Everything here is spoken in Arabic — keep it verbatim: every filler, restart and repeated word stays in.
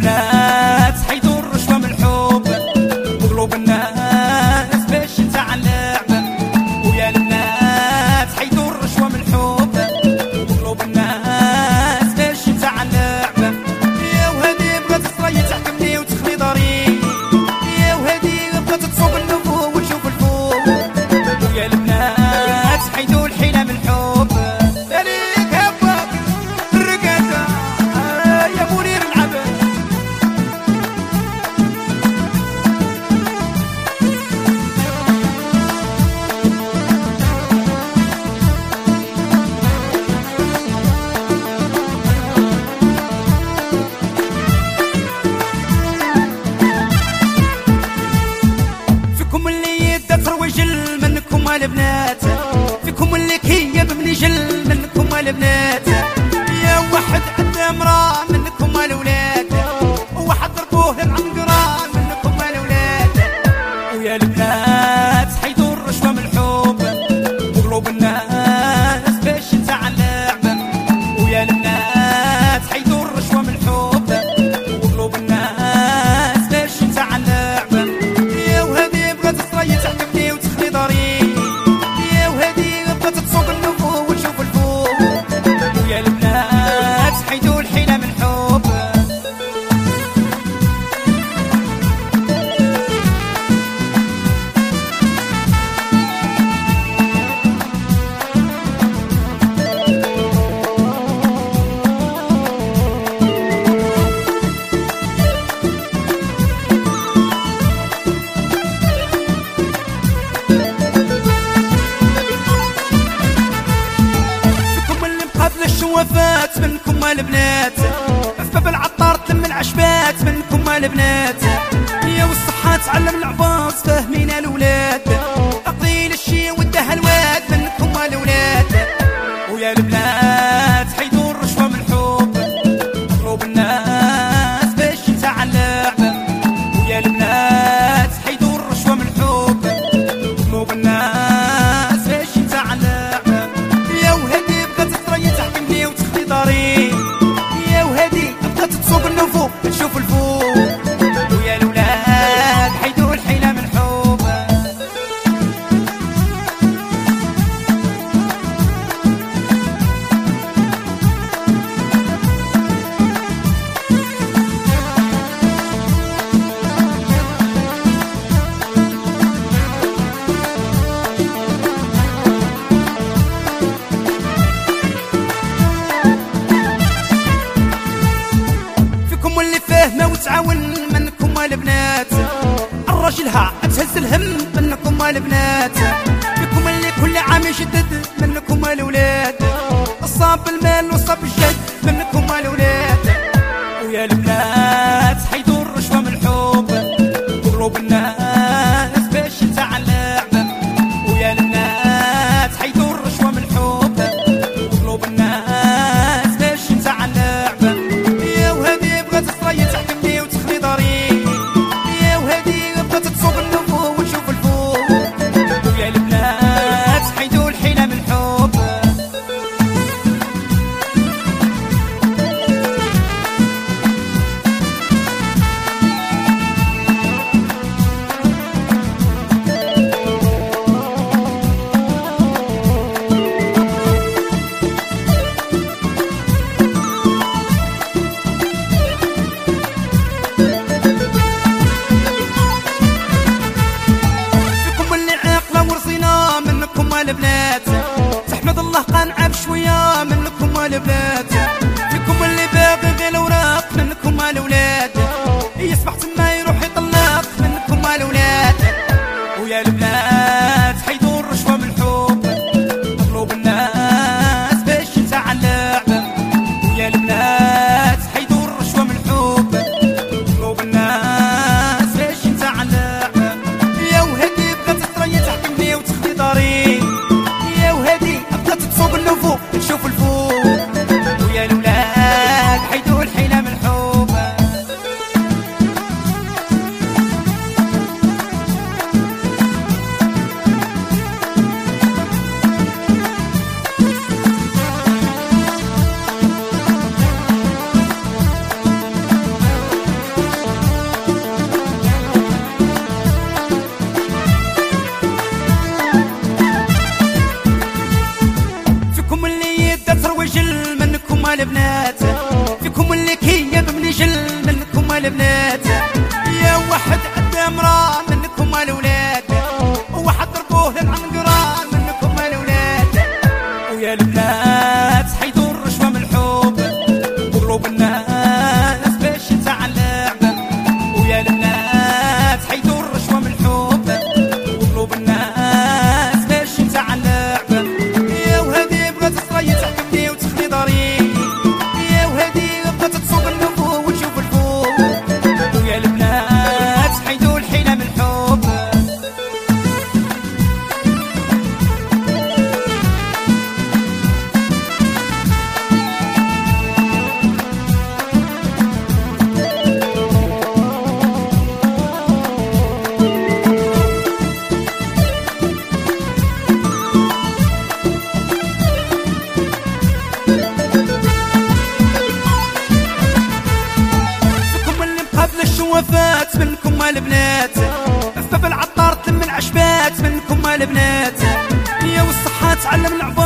البنات حيدوا الرشوة من الحب وقلوب الناس باش نتاع اللعبة. ويا البنات حيدوا الرشوة من الحب وقلوب الناس باش نتاع اللعبة. يا وهادي بغات تصري تحكمني وتخلي داري، يا وهادي بغات تصوب النفوق وتشوف الفوق. ويا البنات حيدوا الحيلة من الحب. عليك هباك الرقادة يا منير العبد. فيكم اللي يدى تروجل منكم البنات، فيكم اللي كيب من جل منكم البنات. يا واحد عندها امراه منكم الولاد، وواحد ضربوه العنقرة منكم الولاد. ويا البنات حيدوا الرشوة من الحب وقلوب الناس باش نتاع اللعبة. ويا البنات حيدوا الرشوة من الحب وقلوب الناس باش نتاع اللعبة. يا وهادي بغات تصري تحكمني وتخلي داري، يا وهادي بغات تصوب النفوق وتشوف الفوق. ويا البنات حيدوا الحيلة من الحب. الشوافات منكم البنات، أسباب العطار تلم العشبات منكم البنات. يا والصحة تعلم العباس فاهمين الولاد، أقيل الشي ودها الواد منكم الولاد. ويا البنات حيدوا الرشوة من الحب قلوب الناس باش نتاع اللعبة. ويا البنات حيدوا الرشوة من الحب قلوب الناس باش نتاع اللعبة. يا وهادي بغات تصري تحكمني وتخلي داري، يا وهادي بغات تصوب النفوق تشوف الفوق. ويا الولاد حيدوا الحيلة من الحب. فيكم اللي فاهمة وتعاون منكم البنات، الراجلها تهز الهم منكم البنات. فيكم اللي كل عام يجدد منكم الولاد، الصاب المال وصاب الجد منكم الولاد. ويا البنات حيدوا الرشوة من الحب وقلوب الناس باش نتاع اللعبة. ويا البنات حيدوا الرشوة من الحب وقلوب الناس باش نتاع اللعبة. يا وهادي بغات تصري تحكمني وتخلي داري، يا وهادي بغات تصوب النفوق وتشوف الفوق. ويا البنات حيدوا الحيلة من الحب. البنات تحمد الله قنعة بشوية منكم البنات. فيكم اللي باغي غير الوراق منكم الولاد، يصبح تما يروح يطلق منكم الولاد. ويا البنات حيدوا الرشوة من الحب قلوب الناس باش نتاع اللعبة. ويا البنات حيدوا الرشوة من الحب قلوب الناس باش نتاع اللعبة. يا وهادي بغات تصري تحكمني وتخلي داري، يا وهادي بغات تصوب النفوق تشوف الفوق. ويا الولاد حيدوا الحيلة من الحب. البنات. يا واحد عدا مرا منكم الولاد، وواحد ضربوه للعنقران منكم الولاد. ويا البنات حيدوا الرشوة من الحب وقلوب الناس باش تتعلق. ويا البنات حيدوا الرشوة من الحب وقلوب الناس باش تتعلق. يا وهادي بغات تصري تحكمني وتخلي داري، يا وهادي بغات تصوب النفوق وتشوف الفوق. ويا البنات حيدوا الحيلة من الحب. الشوافات منكم البنات، باب العطار تلم العشبات منكم البنات. يا والصحة تعلم العباد